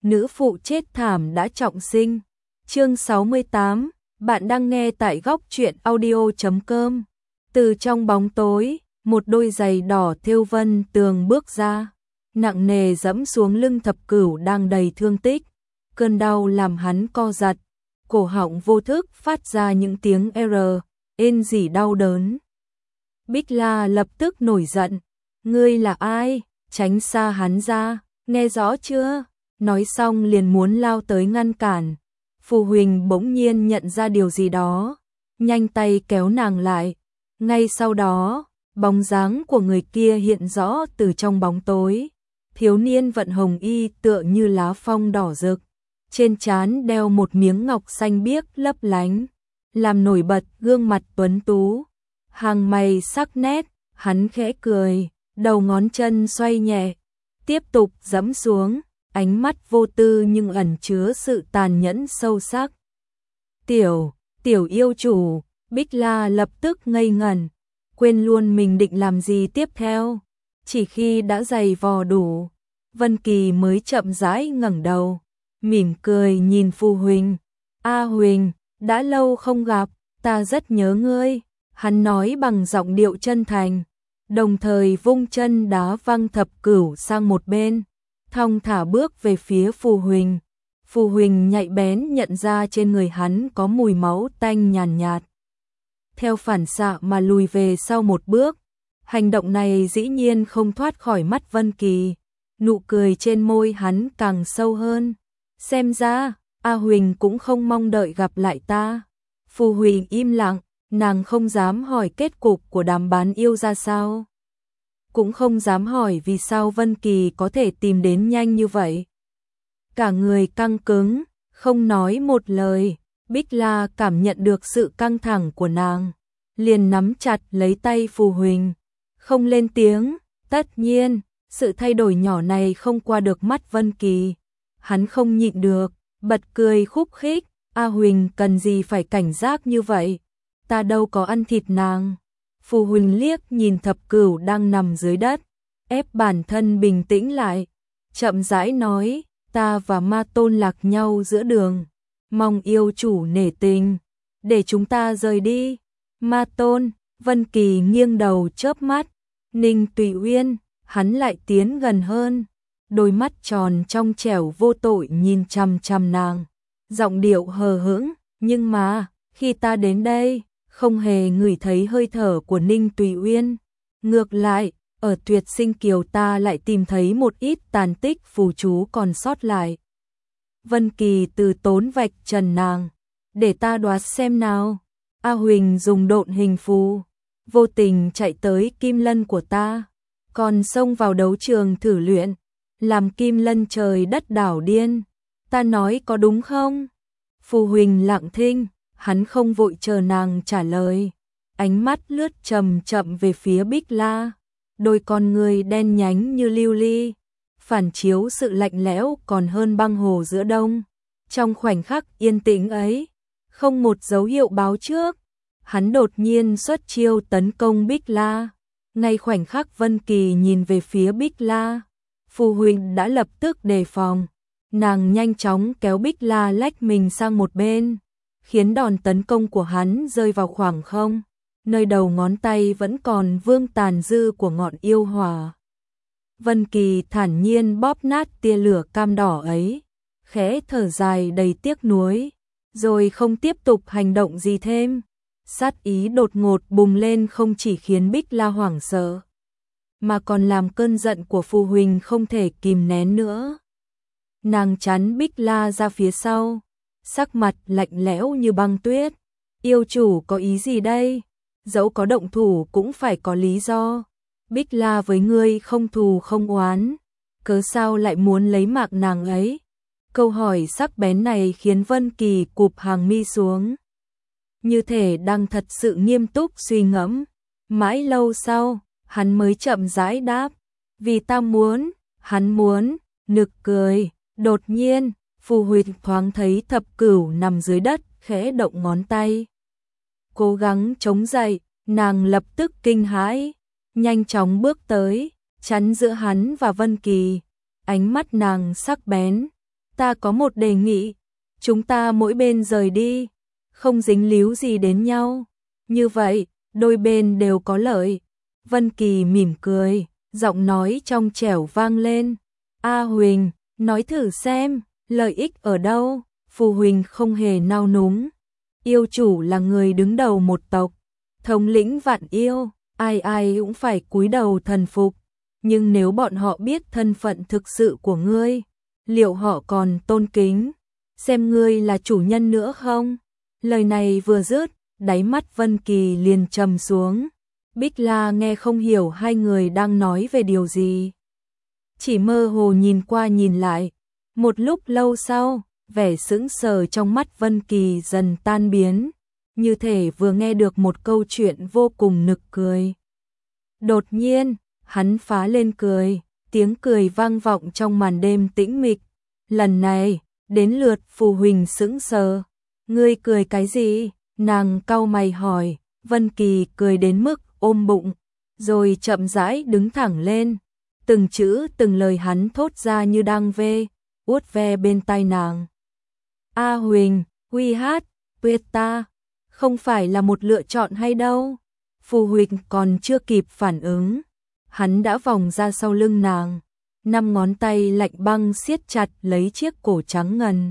nữ phụ chết thảm đã trọng sinh. Chương 68, bạn đang nghe tại góc truyện audio.com. Từ trong bóng tối, một đôi giày đỏ thêu vân tường bước ra, nặng nề dẫm xuống lưng thập cửu đang đầy thương tích. Cơn đau làm hắn co giật, cổ họng vô thức phát ra những tiếng rên rỉ đau đớn. Bích La lập tức nổi giận, ngươi là ai? Tránh xa hắn ra, nghe rõ chưa? Nói xong liền muốn lao tới ngăn cản. Phù Huỳnh bỗng nhiên nhận ra điều gì đó, nhanh tay kéo nàng lại. Ngay sau đó, bóng dáng của người kia hiện rõ từ trong bóng tối. Thiếu niên vận hồng y tựa như lá phong đỏ rực, trên trán đeo một miếng ngọc xanh biếc lấp lánh, làm nổi bật gương mặt tuấn tú. Hàng mày sắc nét, hắn khẽ cười, đầu ngón chân xoay nhẹ, tiếp tục dẫm xuống, ánh mắt vô tư nhưng ẩn chứa sự tàn nhẫn sâu sắc. Tiểu yêu chủ, Bích La lập tức ngây ngẩn, quên luôn mình định làm gì tiếp theo. Chỉ khi đã giày vò đủ, Vân Kỳ mới chậm rãi ngẩng đầu, mỉm cười nhìn Phù Huỳnh. A Huỳnh, đã lâu không gặp, ta rất nhớ ngươi. Hắn nói bằng giọng điệu chân thành, đồng thời vung chân đá văng thập cửu sang một bên, thong thả bước về phía Phù Huỳnh. Phù Huỳnh nhạy bén nhận ra trên người hắn có mùi máu tanh nhàn nhạt. Theo phản xạ mà lùi về sau một bước, hành động này dĩ nhiên không thoát khỏi mắt Vân Kỳ. Nụ cười trên môi hắn càng sâu hơn. Xem ra, A Huỳnh cũng không mong đợi gặp lại ta. Phù Huỳnh im lặng, nàng không dám hỏi kết cục của đám bán yêu ra sao. Cũng không dám hỏi vì sao Vân Kỳ có thể tìm đến nhanh như vậy. Cả người căng cứng, không nói một lời. Bích La cảm nhận được sự căng thẳng của nàng, liền nắm chặt lấy tay Phù Huỳnh, không lên tiếng. Tất nhiên, sự thay đổi nhỏ này không qua được mắt Vân Kỳ. Hắn không nhịn được, bật cười khúc khích. A Huỳnh cần gì phải cảnh giác như vậy? Ta đâu có ăn thịt nàng. Phù Huỳnh liếc nhìn thập cửu đang nằm dưới đất, ép bản thân bình tĩnh lại, chậm rãi nói, ta và Ma Tôn lạc nhau giữa đường, mong yêu chủ nể tình, để chúng ta rời đi. Ma Tôn, Vân Kỳ nghiêng đầu chớp mắt, Ninh Tùy Uyên, hắn lại tiến gần hơn, đôi mắt tròn trong trẻo vô tội nhìn chằm chằm nàng, giọng điệu hờ hững, nhưng mà, khi ta đến đây, không hề ngửi thấy hơi thở của Ninh Tùy Uyên. Ngược lại, ở Tuyệt Sinh Kiều ta lại tìm thấy một ít tàn tích phù chú còn sót lại. Vân Kỳ từ tốn vạch trần nàng, để ta đoán xem nào. A Huỳnh dùng độn hình phù, vô tình chạy tới kim lân của ta, còn xông vào đấu trường thử luyện, làm kim lân trời đất đảo điên. Ta nói có đúng không? Phù Huỳnh lặng thinh, hắn không vội chờ nàng trả lời, ánh mắt lướt chậm chậm về phía Bích La, đôi con người đen nhánh như lưu ly, phản chiếu sự lạnh lẽo còn hơn băng hồ giữa đông. Trong khoảnh khắc yên tĩnh ấy, không một dấu hiệu báo trước, hắn đột nhiên xuất chiêu tấn công Bích La. Ngay khoảnh khắc Vân Kỳ nhìn về phía Bích La, Phù Huỳnh đã lập tức đề phòng, nàng nhanh chóng kéo Bích La lách mình sang một bên, khiến đòn tấn công của hắn rơi vào khoảng không, nơi đầu ngón tay vẫn còn vương tàn dư của ngọn yêu hỏa. Vân Kỳ thản nhiên bóp nát tia lửa cam đỏ ấy, khẽ thở dài đầy tiếc nuối, rồi không tiếp tục hành động gì thêm. Sát ý đột ngột bùng lên không chỉ khiến Bích La hoảng sợ, mà còn làm cơn giận của Phù Huỳnh không thể kìm nén nữa. Nàng chắn Bích La ra phía sau, sắc mặt lạnh lẽo như băng tuyết. Yêu chủ có ý gì đây? Dẫu có động thủ cũng phải có lý do. Bích La với ngươi không thù không oán, cớ sao lại muốn lấy mạng nàng ấy? Câu hỏi sắc bén này khiến Vân Kỳ cụp hàng mi xuống, như thể đang thật sự nghiêm túc suy ngẫm. Mãi lâu sau, hắn mới chậm rãi đáp, vì ta muốn. Hắn muốn. Nực cười. Đột nhiên, Phù Huỳnh thoáng thấy thập cửu nằm dưới đất, khẽ động ngón tay, cố gắng chống dậy. Nàng lập tức kinh hãi, nhanh chóng bước tới, chắn giữa hắn và Vân Kỳ. Ánh mắt nàng sắc bén, ta có một đề nghị, chúng ta mỗi bên rời đi, không dính líu gì đến nhau, như vậy, đôi bên đều có lợi. Vân Kỳ mỉm cười, giọng nói trong trẻo vang lên, A Huỳnh, nói thử xem, lợi ích ở đâu? Phù Huỳnh không hề nao núng, yêu chủ là người đứng đầu một tộc, thống lĩnh vạn yêu, ai ai cũng phải cúi đầu thần phục, nhưng nếu bọn họ biết thân phận thực sự của ngươi, liệu họ còn tôn kính, xem ngươi là chủ nhân nữa không? Lời này vừa dứt, đáy mắt Vân Kỳ liền trầm xuống. Bích La nghe không hiểu hai người đang nói về điều gì, chỉ mơ hồ nhìn qua nhìn lại. Một lúc lâu sau, vẻ sững sờ trong mắt Vân Kỳ dần tan biến, như thể vừa nghe được một câu chuyện vô cùng nực cười. Đột nhiên, hắn phá lên cười, tiếng cười vang vọng trong màn đêm tĩnh mịch. Lần này, đến lượt Phù Huỳnh sững sờ. Ngươi cười cái gì? Nàng cau mày hỏi. Vân Kỳ cười đến mức ôm bụng, rồi chậm rãi đứng thẳng lên. Từng chữ từng lời hắn thốt ra như đang uốt ve bên tai nàng. A Huỳnh, Huy Hát, Tuyết ta, không phải là một lựa chọn hay đâu. Phù Huỳnh còn chưa kịp phản ứng, hắn đã vòng ra sau lưng nàng, 5 ngón tay lạnh băng siết chặt lấy chiếc cổ trắng ngần.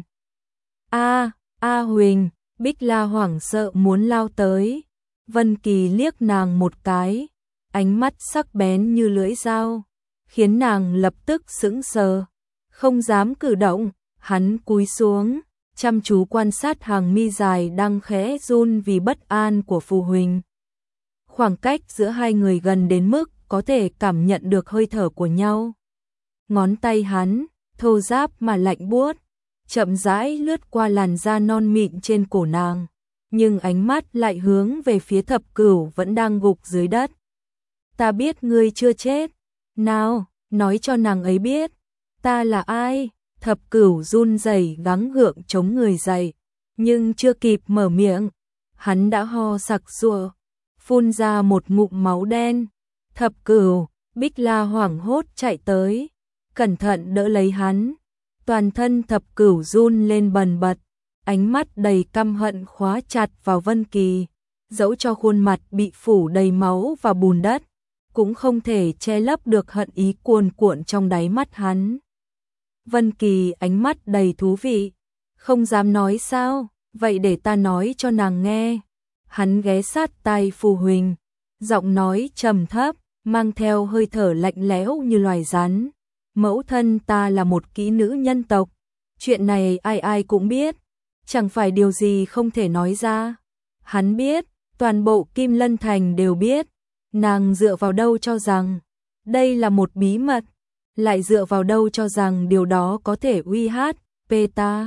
A Huỳnh, Bích La hoảng sợ muốn lao tới. Vân Kỳ liếc nàng một cái, ánh mắt sắc bén như lưỡi dao, khiến nàng lập tức sững sờ, không dám cử động. Hắn cúi xuống, chăm chú quan sát hàng mi dài đang khẽ run vì bất an của Phù Huỳnh. Khoảng cách giữa hai người gần đến mức có thể cảm nhận được hơi thở của nhau. Ngón tay hắn, thô ráp mà lạnh buốt, chậm rãi lướt qua làn da non mịn trên cổ nàng, nhưng ánh mắt lại hướng về phía Thập Cửu vẫn đang gục dưới đất. Ta biết ngươi chưa chết. Nào, nói cho nàng ấy biết, ta là ai? Thập Cửu run rẩy gắng gượng chống người dậy, nhưng chưa kịp mở miệng, hắn đã ho sặc sụa, phun ra một ngụm máu đen. Thập Cửu, Bích La hoảng hốt chạy tới, cẩn thận đỡ lấy hắn. Toàn thân Thập Cửu run lên bần bật, ánh mắt đầy căm hận khóa chặt vào Vân Kỳ, dẫu cho khuôn mặt bị phủ đầy máu và bùn đất, cũng không thể che lấp được hận ý cuồn cuộn trong đáy mắt hắn. Vân Kỳ ánh mắt đầy thú vị, không dám nói sao, vậy để ta nói cho nàng nghe. Hắn ghé sát tai Phù Huỳnh, giọng nói trầm thấp, mang theo hơi thở lạnh lẽo như loài rắn. Mẫu thân ta là một kỹ nữ nhân tộc, chuyện này ai ai cũng biết, chẳng phải điều gì không thể nói ra. Hắn biết, toàn bộ Kim Lân Thành đều biết, nàng dựa vào đâu cho rằng đây là một bí mật, lại dựa vào đâu cho rằng điều đó có thể uy hát ta.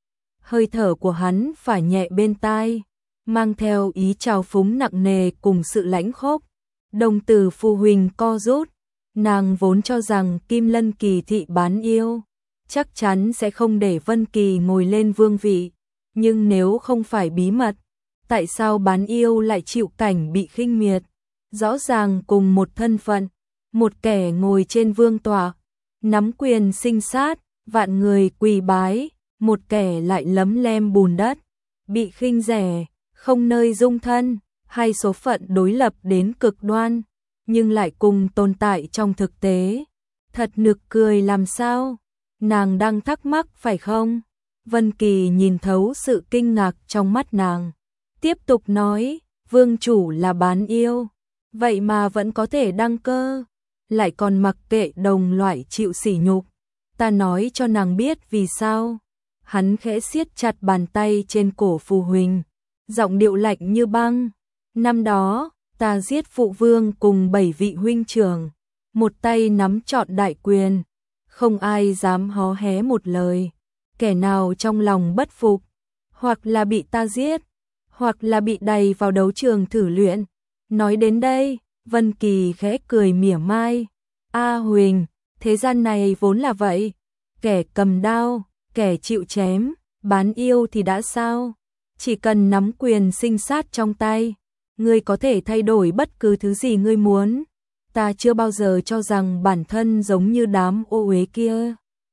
Hơi thở của hắn phả nhẹ bên tai, mang theo ý trào phúng nặng nề cùng sự lãnh khốc. Đồng tử Phù Huỳnh co rút, nàng vốn cho rằng Kim Lân kỳ thị bán yêu chắc chắn sẽ không để Vân Kỳ ngồi lên vương vị, nhưng nếu không phải bí mật, tại sao bán yêu lại chịu cảnh bị khinh miệt? Rõ ràng cùng một thân phận, một kẻ ngồi trên vương tọa, nắm quyền sinh sát, vạn người quỳ bái, một kẻ lại lấm lem bùn đất, bị khinh rẻ, không nơi dung thân, hai số phận đối lập đến cực đoan, nhưng lại cùng tồn tại trong thực tế. Thật nực cười làm sao? Nàng đang thắc mắc phải không? Vân Kỳ nhìn thấu sự kinh ngạc trong mắt nàng, tiếp tục nói, vương chủ là bán yêu, vậy mà vẫn có thể đăng cơ, lại còn mặc kệ đồng loại chịu sỉ nhục. Ta nói cho nàng biết vì sao. Hắn khẽ siết chặt bàn tay trên cổ Phù Huỳnh, giọng điệu lạnh như băng. Năm đó, ta giết phụ vương cùng 7 vị huynh trưởng, một tay nắm trọn đại quyền, không ai dám hó hé một lời. Kẻ nào trong lòng bất phục, hoặc là bị ta giết, hoặc là bị đày vào đấu trường thử luyện. Nói đến đây, Vân Kỳ khẽ cười mỉa mai. A Huỳnh, thế gian này vốn là vậy, kẻ cầm đao, kẻ chịu chém, bán yêu thì đã sao? Chỉ cần nắm quyền sinh sát trong tay, ngươi có thể thay đổi bất cứ thứ gì ngươi muốn. Ta chưa bao giờ cho rằng bản thân giống như đám ô uế kia.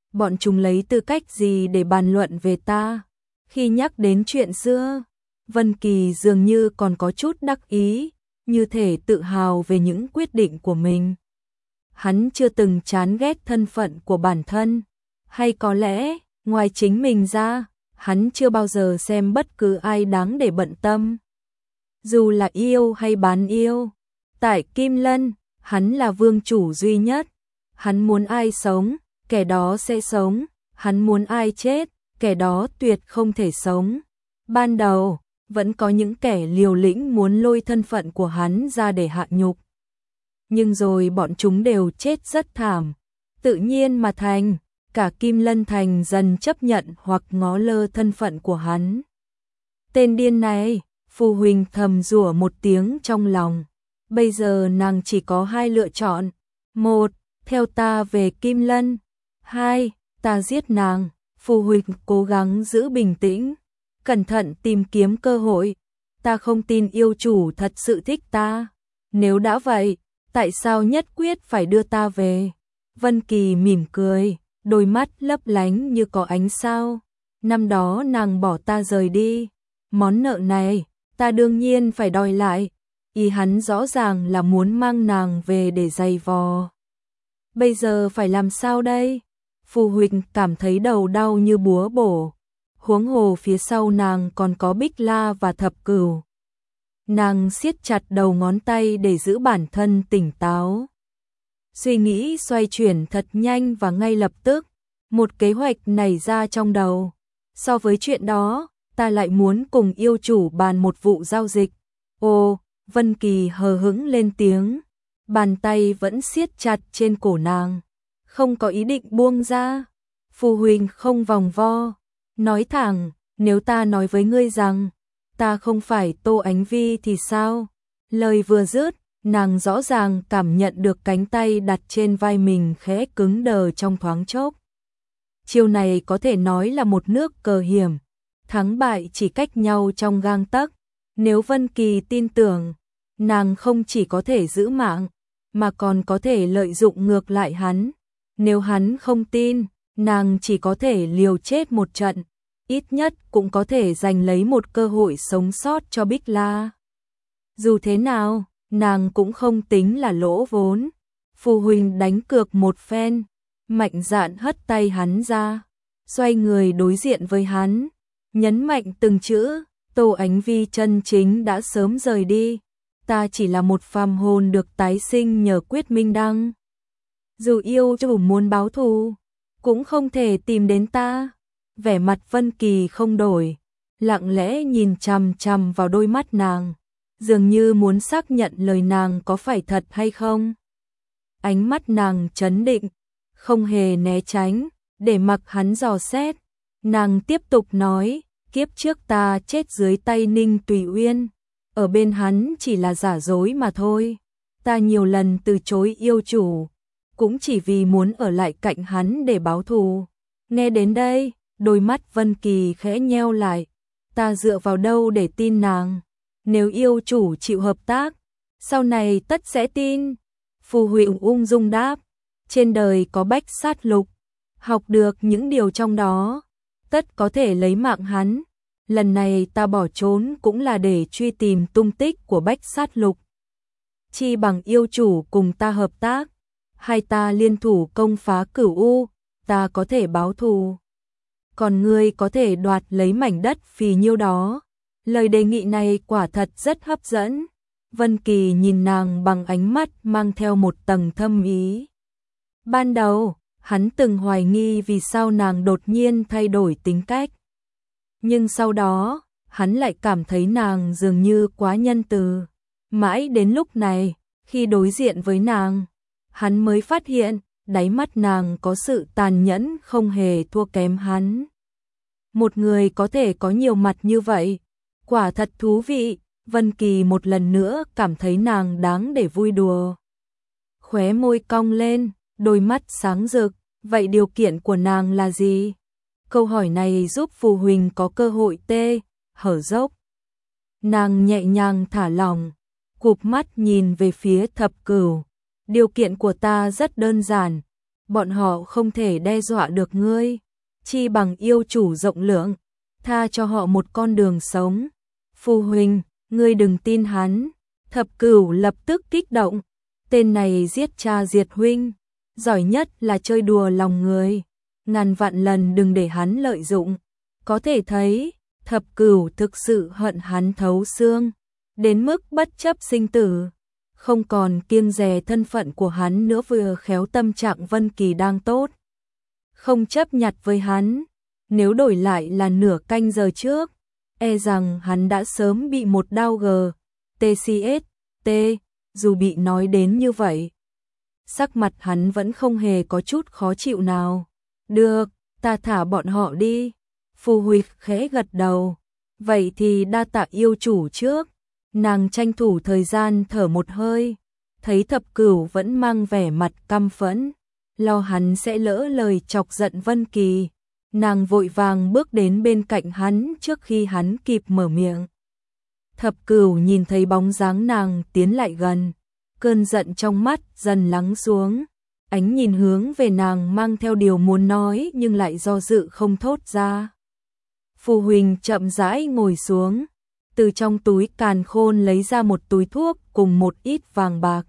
bọn chúng lấy tư cách gì để bàn luận về ta? Khi nhắc đến chuyện xưa, Vân Kỳ dường như còn có chút đắc ý, như thể tự hào về những quyết định của mình. Hắn chưa từng chán ghét thân phận của bản thân, hay có lẽ, ngoài chính mình ra, hắn chưa bao giờ xem bất cứ ai đáng để bận tâm. Dù là yêu hay bán yêu, tại Kim Lân, hắn là vương chủ duy nhất. Hắn muốn ai sống, kẻ đó sẽ sống, hắn muốn ai chết, kẻ đó tuyệt không thể sống. Ban đầu, vẫn có những kẻ liều lĩnh muốn lôi thân phận của hắn ra để hạ nhục. Nhưng rồi bọn chúng đều chết rất thảm. Tự nhiên mà thành, cả Kim Lân Thành dần chấp nhận hoặc ngó lơ thân phận của hắn. Tên điên này, Phù Huỳnh thầm rủa một tiếng trong lòng. Bây giờ nàng chỉ có hai lựa chọn. Một, theo ta về Kim Lân. Hai, ta giết nàng. Phù Huỳnh cố gắng giữ bình tĩnh, cẩn thận tìm kiếm cơ hội. Ta không tin yêu chủ thật sự thích ta. Nếu đã vậy, tại sao nhất quyết phải đưa ta về? Vân Kỳ mỉm cười, đôi mắt lấp lánh như có ánh sao. Năm đó nàng bỏ ta rời đi, món nợ này, ta đương nhiên phải đòi lại. Ý hắn rõ ràng là muốn mang nàng về để giày vò. Bây giờ phải làm sao đây? Phù Huỳnh cảm thấy đầu đau như búa bổ. Huống hồ phía sau nàng còn có Bích La và Thập Cửu. Nàng siết chặt đầu ngón tay để giữ bản thân tỉnh táo. Suy nghĩ xoay chuyển thật nhanh và ngay lập tức, một kế hoạch nảy ra trong đầu. So với chuyện đó, ta lại muốn cùng yêu chủ bàn một vụ giao dịch. Ồ, Vân Kỳ hờ hững lên tiếng, bàn tay vẫn siết chặt trên cổ nàng, không có ý định buông ra. Phù Huỳnh không vòng vo, nói thẳng, nếu ta nói với ngươi rằng ta không phải Tô Ánh Vi thì sao? Lời vừa dứt, nàng rõ ràng cảm nhận được cánh tay đặt trên vai mình khẽ cứng đờ trong thoáng chốc. Chiêu này có thể nói là một nước cờ hiểm, thắng bại chỉ cách nhau trong gang tấc. Nếu Vân Kỳ tin tưởng, nàng không chỉ có thể giữ mạng, mà còn có thể lợi dụng ngược lại hắn. Nếu hắn không tin, nàng chỉ có thể liều chết một trận, ít nhất cũng có thể giành lấy một cơ hội sống sót cho Bích La. Dù thế nào, nàng cũng không tính là lỗ vốn. Phù Huỳnh đánh cược một phen, mạnh dạn hất tay hắn ra, xoay người đối diện với hắn, nhấn mạnh từng chữ, Tô Ánh Vi chân chính đã sớm rời đi, ta chỉ là một phàm hồn được tái sinh nhờ quyết minh đăng. Dù yêu chủ muốn báo thù, cũng không thể tìm đến ta. Vẻ mặt Vân Kỳ không đổi, lặng lẽ nhìn chằm chằm vào đôi mắt nàng, dường như muốn xác nhận lời nàng có phải thật hay không. Ánh mắt nàng trấn định, không hề né tránh, để mặc hắn dò xét. Nàng tiếp tục nói, kiếp trước ta chết dưới tay Ninh Tùy Uyên, ở bên hắn chỉ là giả dối mà thôi. Ta nhiều lần từ chối yêu chủ, cũng chỉ vì muốn ở lại cạnh hắn để báo thù. Nghe đến đây, đôi mắt Vân Kỳ khẽ nheo lại. Ta dựa vào đâu để tin nàng? Nếu yêu chủ chịu hợp tác, sau này tất sẽ tin. Phù Huỳnh ung dung đáp, trên đời có bách sát lục, học được những điều trong đó, tất có thể lấy mạng hắn. Lần này ta bỏ trốn cũng là để truy tìm tung tích của bách sát lục. Chi bằng yêu chủ cùng ta hợp tác, hai ta liên thủ công phá Cửu U, ta có thể báo thù, còn ngươi có thể đoạt lấy mảnh đất phì nhiêu đó. Lời đề nghị này quả thật rất hấp dẫn. Vân Kỳ nhìn nàng bằng ánh mắt mang theo một tầng thâm ý. Ban đầu, hắn từng hoài nghi vì sao nàng đột nhiên thay đổi tính cách. Nhưng sau đó, hắn lại cảm thấy nàng dường như quá nhân từ. Mãi đến lúc này, khi đối diện với nàng, hắn mới phát hiện, đáy mắt nàng có sự tàn nhẫn không hề thua kém hắn. Một người có thể có nhiều mặt như vậy, quả thật thú vị. Vân Kỳ một lần nữa cảm thấy nàng đáng để vui đùa. Khóe môi cong lên, đôi mắt sáng rực, vậy điều kiện của nàng là gì? Câu hỏi này giúp Phù Huỳnh có cơ hội hở dốc. Nàng nhẹ nhàng thả lỏng, cụp mắt nhìn về phía Thập Cửu. Điều kiện của ta rất đơn giản, bọn họ không thể đe dọa được ngươi, chi bằng yêu chủ rộng lượng, tha cho họ một con đường sống. Phu huynh, ngươi đừng tin hắn. Thập Cửu lập tức kích động, tên này giết cha diệt huynh, giỏi nhất là chơi đùa lòng người, ngàn vạn lần đừng để hắn lợi dụng. Có thể thấy, Thập Cửu thực sự hận hắn thấu xương, đến mức bất chấp sinh tử, không còn kiêng dè thân phận của hắn nữa. Vừa khéo tâm trạng Vân Kỳ đang tốt, không chấp nhặt với hắn, nếu đổi lại là nửa canh giờ trước, e rằng hắn đã sớm bị một đao TCST. Dù bị nói đến như vậy, sắc mặt hắn vẫn không hề có chút khó chịu nào. Được, ta thả bọn họ đi. Phù Huy khẽ gật đầu. Vậy thì đa tạ yêu chủ trước. Nàng tranh thủ thời gian thở một hơi, thấy Thập Cửu vẫn mang vẻ mặt căm phẫn, lo hắn sẽ lỡ lời chọc giận Vân Kỳ. Nàng vội vàng bước đến bên cạnh hắn trước khi hắn kịp mở miệng. Thập Cửu nhìn thấy bóng dáng nàng tiến lại gần, cơn giận trong mắt dần lắng xuống, ánh nhìn hướng về nàng mang theo điều muốn nói nhưng lại do dự không thốt ra. Phù Huỳnh chậm rãi ngồi xuống, từ trong túi càn khôn lấy ra một túi thuốc cùng một ít vàng bạc.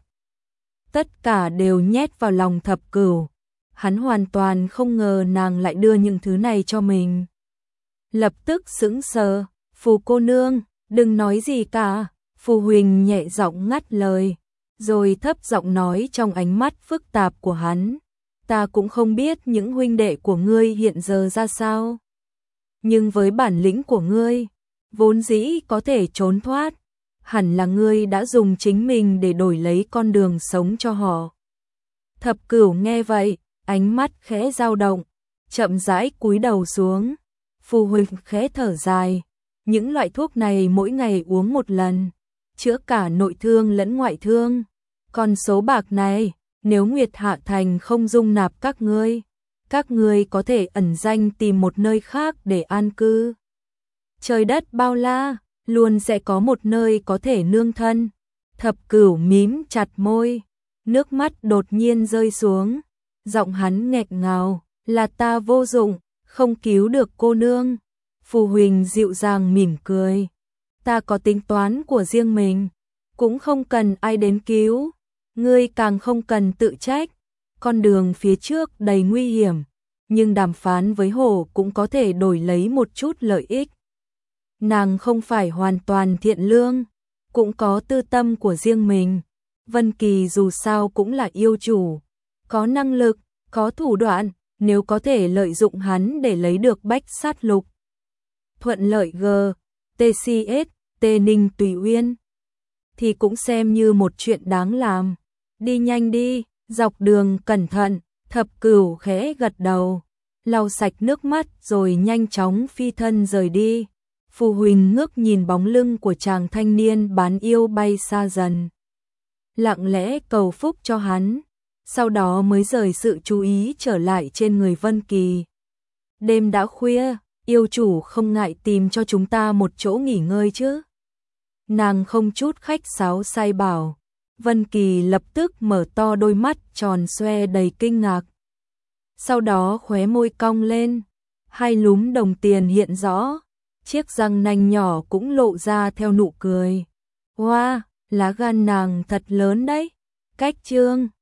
Tất cả đều nhét vào lòng Thập Cửu. Hắn hoàn toàn không ngờ nàng lại đưa những thứ này cho mình. Lập tức sững sờ, Phù cô nương, đừng nói gì cả. Phù Huỳnh nhẹ giọng ngắt lời, rồi thấp giọng nói trong ánh mắt phức tạp của hắn. Ta cũng không biết những huynh đệ của ngươi hiện giờ ra sao. Nhưng với bản lĩnh của ngươi, vốn dĩ có thể trốn thoát. Hẳn là ngươi đã dùng chính mình để đổi lấy con đường sống cho họ. Thập Cửu nghe vậy, ánh mắt khẽ dao động, chậm rãi cúi đầu xuống. Phù Huỳnh khẽ thở dài, những loại thuốc này mỗi ngày uống một lần, chữa cả nội thương lẫn ngoại thương. Còn số bạc này, nếu Nguyệt Hạ Thành không dung nạp các ngươi có thể ẩn danh tìm một nơi khác để an cư. Trời đất bao la, luôn sẽ có một nơi có thể nương thân. Thập Cửu mím chặt môi, nước mắt đột nhiên rơi xuống, giọng hắn nghẹn ngào, là ta vô dụng, không cứu được cô nương. Phù Huỳnh dịu dàng mỉm cười, ta có tính toán của riêng mình, cũng không cần ai đến cứu, ngươi càng không cần tự trách. Con đường phía trước đầy nguy hiểm, nhưng đàm phán với Hổ cũng có thể đổi lấy một chút lợi ích. Nàng không phải hoàn toàn thiện lương, cũng có tư tâm của riêng mình. Vân Kỳ dù sao cũng là yêu chủ, có năng lực, có thủ đoạn, nếu có thể lợi dụng hắn để lấy được Bách Sát Lục, thuận lợi TCS, Ninh Tùy Uyên, thì cũng xem như một chuyện đáng làm. Đi nhanh đi, dọc đường cẩn thận. Thập Cửu khẽ gật đầu, lau sạch nước mắt rồi nhanh chóng phi thân rời đi. Phù Huỳnh ngước nhìn bóng lưng của chàng thanh niên bán yêu bay xa dần, lặng lẽ cầu phúc cho hắn, sau đó mới rời sự chú ý trở lại trên người Vân Kỳ. Đêm đã khuya, yêu chủ không ngại tìm cho chúng ta một chỗ nghỉ ngơi chứ? Nàng không chút khách sáo sai bảo. Vân Kỳ lập tức mở to đôi mắt tròn xoe đầy kinh ngạc. Sau đó khóe môi cong lên, hai lúm đồng tiền hiện rõ, chiếc răng nanh nhỏ cũng lộ ra theo nụ cười. Wow, lá gan nàng thật lớn đấy. Cách chương